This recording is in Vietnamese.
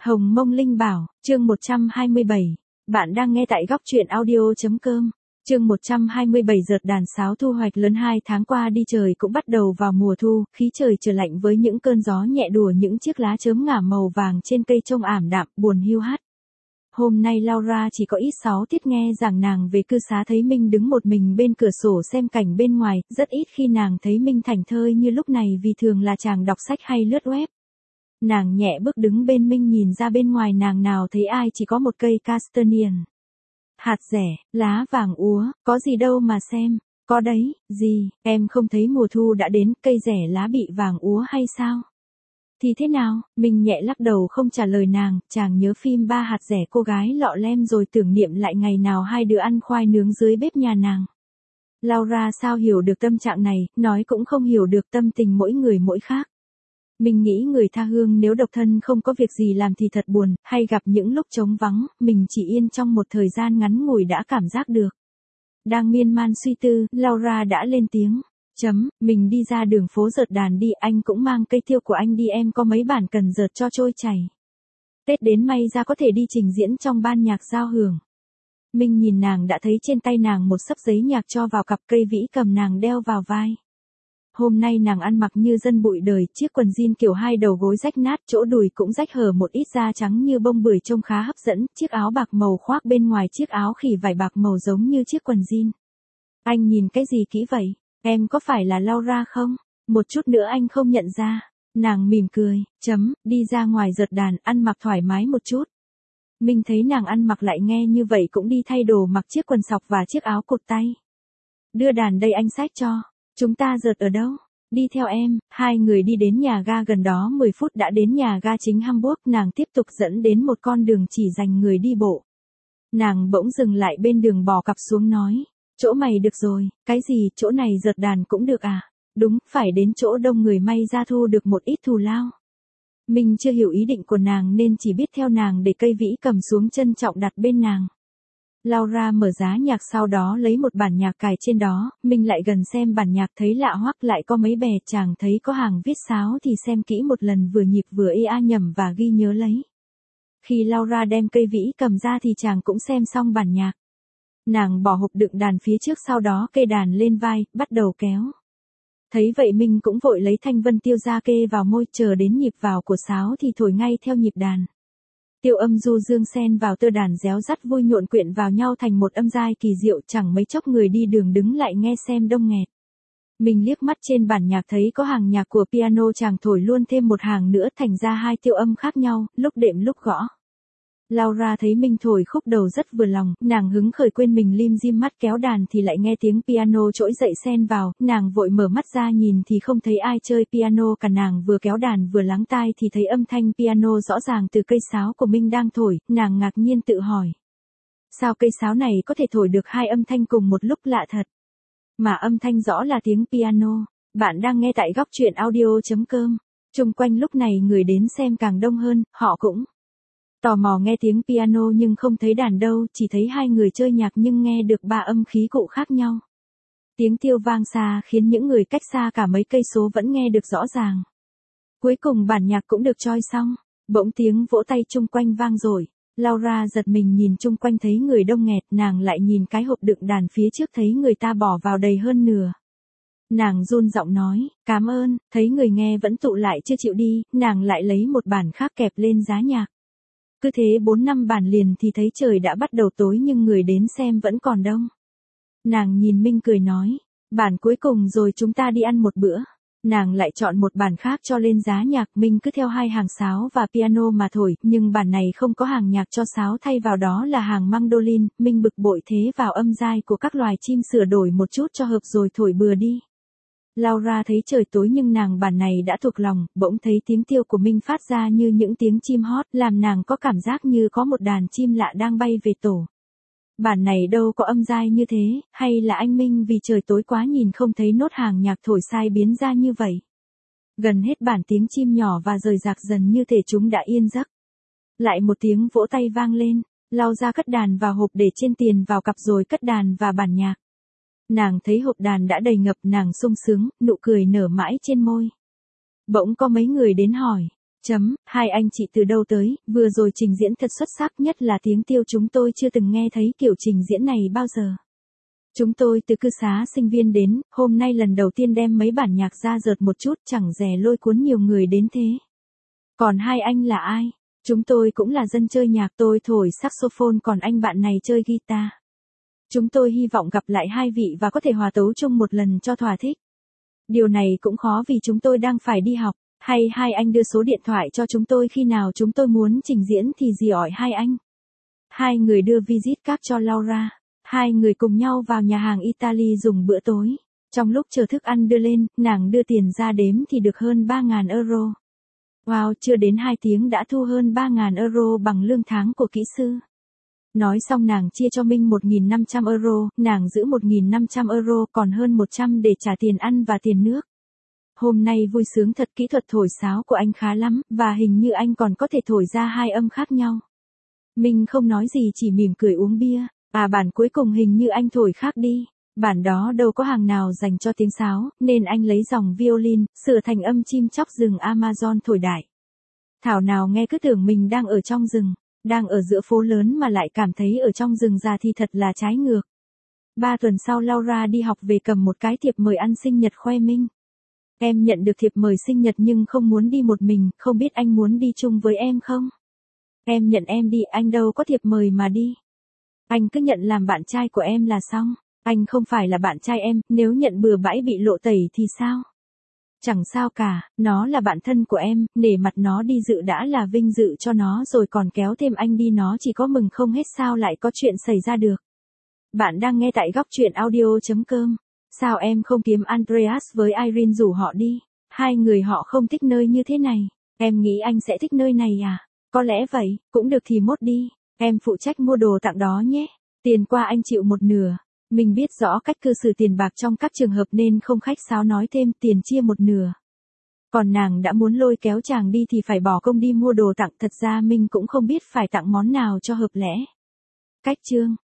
Hồng Mông Linh Bảo, chương 127. Bạn đang nghe tại góc truyện audio.com. Chương 127 Dợt đàn sáo thu hoạch lớn 2 tháng qua đi trời cũng bắt đầu vào mùa thu, khí trời trở lạnh với những cơn gió nhẹ đùa những chiếc lá chớm ngả màu vàng trên cây trông ảm đạm, buồn hiu hắt. Hôm nay Laura chỉ có ít 6 tiết nghe giảng nàng về cư xá thấy Minh đứng một mình bên cửa sổ xem cảnh bên ngoài, rất ít khi nàng thấy Minh thảnh thơi như lúc này vì thường là chàng đọc sách hay lướt web. Nàng nhẹ bước đứng bên Minh nhìn ra bên ngoài nàng nào thấy ai chỉ có một cây castanien. Hạt rẻ, lá vàng úa, có gì đâu mà xem, có đấy, gì, em không thấy mùa thu đã đến, cây rẻ lá bị vàng úa hay sao? Thì thế nào, Minh nhẹ lắc đầu không trả lời nàng, chàng nhớ phim Ba hạt rẻ cô gái lọ lem rồi tưởng niệm lại ngày nào hai đứa ăn khoai nướng dưới bếp nhà nàng. Laura sao hiểu được tâm trạng này, nói cũng không hiểu được tâm tình mỗi người mỗi khác. Mình nghĩ người tha hương nếu độc thân không có việc gì làm thì thật buồn, hay gặp những lúc trống vắng, mình chỉ yên trong một thời gian ngắn ngủi đã cảm giác được. Đang miên man suy tư, Laura đã lên tiếng. Mình đi ra đường phố dợt đàn đi, anh cũng mang cây tiêu của anh đi, em có mấy bản cần dợt cho trôi chảy. Tết đến may ra có thể đi trình diễn trong ban nhạc giao hưởng. Mình nhìn nàng đã thấy trên tay nàng một xấp giấy nhạc cho vào cặp, cây vĩ cầm nàng đeo vào vai. Hôm nay nàng ăn mặc như dân bụi đời, chiếc quần jean kiểu hai đầu gối rách nát, chỗ đùi cũng rách hở một ít, da trắng như bông bưởi trông khá hấp dẫn, chiếc áo bạc màu khoác bên ngoài chiếc áo khỉ vải bạc màu giống như chiếc quần jean. Anh nhìn cái gì kỹ vậy? Em có phải là Laura không? Một chút nữa anh không nhận ra. Nàng mỉm cười, đi ra ngoài dợt đàn, ăn mặc thoải mái một chút. Mình thấy nàng ăn mặc lại nghe như vậy cũng đi thay đồ, mặc chiếc quần sọc và chiếc áo cột tay. Đưa đàn đây anh xách cho. Chúng ta dợt ở đâu? Đi theo em. Hai người đi đến nhà ga gần đó 10 phút đã đến nhà ga chính Hamburg, nàng tiếp tục dẫn đến một con đường chỉ dành người đi bộ. Nàng bỗng dừng lại bên đường bỏ cặp xuống nói. Chỗ mày được rồi, cái gì, chỗ này dợt đàn cũng được à? Đúng, phải đến chỗ đông người may ra thu được một ít thù lao. Mình chưa hiểu ý định của nàng nên chỉ biết theo nàng để cây vĩ cầm xuống trân trọng đặt bên nàng. Laura mở giá nhạc sau đó lấy một bản nhạc cài trên đó, mình lại gần xem bản nhạc thấy lạ hoắc, lại có mấy bè, chàng thấy có hàng viết sáo thì xem kỹ một lần vừa nhịp vừa ea nhẩm và ghi nhớ lấy. Khi Laura đem cây vĩ cầm ra thì chàng cũng xem xong bản nhạc. Nàng bỏ hộp đựng đàn phía trước sau đó kê đàn lên vai, bắt đầu kéo. Thấy vậy mình cũng vội lấy thanh vân tiêu ra kê vào môi, chờ đến nhịp vào của sáo thì thổi ngay theo nhịp đàn. Tiêu âm du dương xen vào tơ đàn réo rắt vui nhộn quyện vào nhau thành một âm giai kỳ diệu, chẳng mấy chốc người đi đường đứng lại nghe xem đông nghẹt. Mình liếc mắt trên bản nhạc thấy có hàng nhạc của piano, chàng thổi luôn thêm một hàng nữa thành ra hai tiêu âm khác nhau, lúc đệm lúc gõ. Laura thấy mình thổi khúc đầu rất vừa lòng, nàng hứng khởi quên mình lim dim mắt kéo đàn thì lại nghe tiếng piano trỗi dậy xen vào, nàng vội mở mắt ra nhìn thì không thấy ai chơi piano cả, nàng vừa kéo đàn vừa lắng tai thì thấy âm thanh piano rõ ràng từ cây sáo của Minh đang thổi, nàng ngạc nhiên tự hỏi. Sao cây sáo này có thể thổi được hai âm thanh cùng một lúc, lạ thật. Mà âm thanh rõ là tiếng piano. Bạn đang nghe tại góc truyện audio.com. Chung quanh lúc này người đến xem càng đông hơn, họ cũng tò mò nghe tiếng piano nhưng không thấy đàn đâu, chỉ thấy hai người chơi nhạc nhưng nghe được ba âm khí cụ khác nhau. Tiếng tiêu vang xa khiến những người cách xa cả mấy cây số vẫn nghe được rõ ràng. Cuối cùng bản nhạc cũng được choi xong, bỗng tiếng vỗ tay chung quanh vang dội. Laura giật mình nhìn chung quanh thấy người đông nghẹt, nàng lại nhìn cái hộp đựng đàn phía trước thấy người ta bỏ vào đầy hơn nửa. Nàng run giọng nói, cảm ơn, thấy người nghe vẫn tụ lại chưa chịu đi, nàng lại lấy một bản khác kẹp lên giá nhạc. Cứ thế 4-5 bản liền thì thấy trời đã bắt đầu tối nhưng người đến xem vẫn còn đông. Nàng nhìn Minh cười nói, bản cuối cùng rồi chúng ta đi ăn một bữa. Nàng lại chọn một bản khác cho lên giá nhạc, Minh cứ theo hai hàng sáo và piano mà thổi, nhưng bản này không có hàng nhạc cho sáo, thay vào đó là hàng mandolin. Minh bực bội thế vào âm giai của các loài chim sửa đổi một chút cho hợp rồi thổi bừa đi. Laura thấy trời tối nhưng nàng bản này đã thuộc lòng, bỗng thấy tiếng tiêu của Minh phát ra như những tiếng chim hót, làm nàng có cảm giác như có một đàn chim lạ đang bay về tổ. Bản này đâu có âm giai như thế, hay là anh Minh vì trời tối quá nhìn không thấy nốt hàng nhạc thổi sai biến ra như vậy. Gần hết bản tiếng chim nhỏ và rời rạc dần như thể chúng đã yên giấc. Lại một tiếng vỗ tay vang lên, lau ra cất đàn vào hộp để trên tiền vào cặp rồi cất đàn và bản nhạc. Nàng thấy hộp đàn đã đầy ngập, nàng sung sướng, nụ cười nở mãi trên môi. Bỗng có mấy người đến hỏi, Hai anh chị từ đâu tới, vừa rồi trình diễn thật xuất sắc, nhất là tiếng Tiêu chúng tôi chưa từng nghe thấy kiểu trình diễn này bao giờ. Chúng tôi từ cư xá sinh viên đến, hôm nay lần đầu tiên đem mấy bản nhạc ra dợt một chút, chẳng dè lôi cuốn nhiều người đến thế. Còn hai anh là ai? Chúng tôi cũng là dân chơi nhạc, tôi thổi saxophone còn anh bạn này chơi guitar. Chúng tôi hy vọng gặp lại hai vị và có thể hòa tấu chung một lần cho thỏa thích. Điều này cũng khó vì chúng tôi đang phải đi học. Hay hai anh đưa số điện thoại cho chúng tôi khi nào chúng tôi muốn trình diễn thì dì ỏi hai anh. Hai người đưa visit card cho Laura. Hai người cùng nhau vào nhà hàng Italy dùng bữa tối. Trong lúc chờ thức ăn đưa lên, nàng đưa tiền ra đếm thì được hơn 3.000 euro. Wow, chưa đến 2 tiếng đã thu hơn 3.000 euro bằng lương tháng của kỹ sư. Nói xong nàng chia cho Minh 1.500 euro, nàng giữ 1.500 euro còn hơn 100 để trả tiền ăn và tiền nước. Hôm nay vui sướng thật, kỹ thuật thổi sáo của anh khá lắm, và hình như anh còn có thể thổi ra 2 âm khác nhau. Minh không nói gì chỉ mỉm cười uống bia. Bản cuối cùng hình như anh thổi khác đi. Bản đó đâu có hàng nào dành cho tiếng sáo, nên anh lấy dòng violin, sửa thành âm chim chóc rừng Amazon thổi đại. Thảo nào nghe cứ tưởng mình đang ở trong rừng, đang ở giữa phố lớn mà lại cảm thấy ở trong rừng già thì thật là trái ngược. 3 tuần sau Laura đi học về cầm một cái thiệp mời ăn sinh nhật khoe Minh. Em nhận được thiệp mời sinh nhật nhưng không muốn đi một mình, không biết anh muốn đi chung với em không? Em nhận em đi, anh đâu có thiệp mời mà đi. Anh cứ nhận làm bạn trai của em là xong. Anh không phải là bạn trai em, nếu nhận bừa bãi bị lộ tẩy thì sao? Chẳng sao cả, nó là bạn thân của em, nể mặt nó đi dự đã là vinh dự cho nó rồi còn kéo thêm anh đi nó chỉ có mừng không hết sao lại có chuyện xảy ra được. Bạn đang nghe tại góc truyện audio.com. Sao em không kiếm Andreas với Irene rủ họ đi? Hai người họ không thích nơi như thế này. Em nghĩ anh sẽ thích nơi này à? Có lẽ vậy, cũng được thì mốt đi. Em phụ trách mua đồ tặng đó nhé. Tiền qua anh chịu một nửa. Mình biết rõ cách cư xử tiền bạc trong các trường hợp nên không khách sáo nói thêm tiền chia một nửa. Còn nàng đã muốn lôi kéo chàng đi thì phải bỏ công đi mua đồ tặng, thật ra mình cũng không biết phải tặng món nào cho hợp lẽ. Cách chương